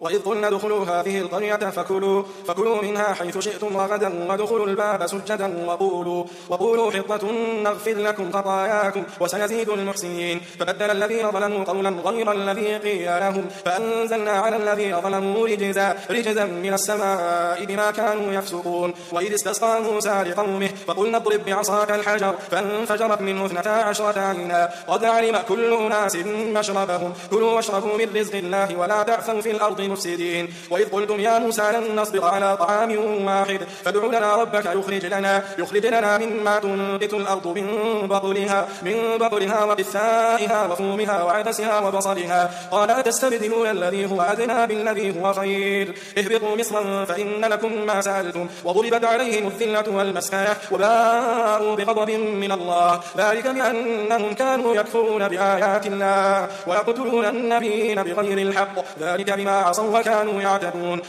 وإذ قلنا ادخلوا هذه القرية فكلوا منها حيث شئتم رغدا وادخلوا الباب سجدا وقولوا حطة نغفر لكم خطاياكم وسنزيد المحسنين. فبدل الذين ظلموا قولا غير الذي قيل لهم فأنزلنا على الذين ظلموا رجزا من السماء بما كانوا يفسقون. وإذ استسقى موسى لقومه فقلنا اضرب بعصاك الحجر فانفجرت منه 12 عينا قد علم كل أناس مشربهم كلوا واشربوا من رزق الله ولا تعثوا في الأرض مفسدين. وإذ قلتم يا موسى لن نصبر على طعام واحد فادع لنا ربك يخرج لنا مما تنبت الأرض من بقلها وقثائها وفومها وعدسها وبصلها قال أتستبدلون الذي هو أدنى بالذي هو خير اهبطوا مصرا فإن لكم ما سألتم وضربت عليهم الذلة والمسكنة وباءوا بغضب من الله ذلك بأنهم كانوا يكفرون بآيات الله ويقتلون النبيين بغير الحق ذلك بما عصوا وكانوا يعتدون.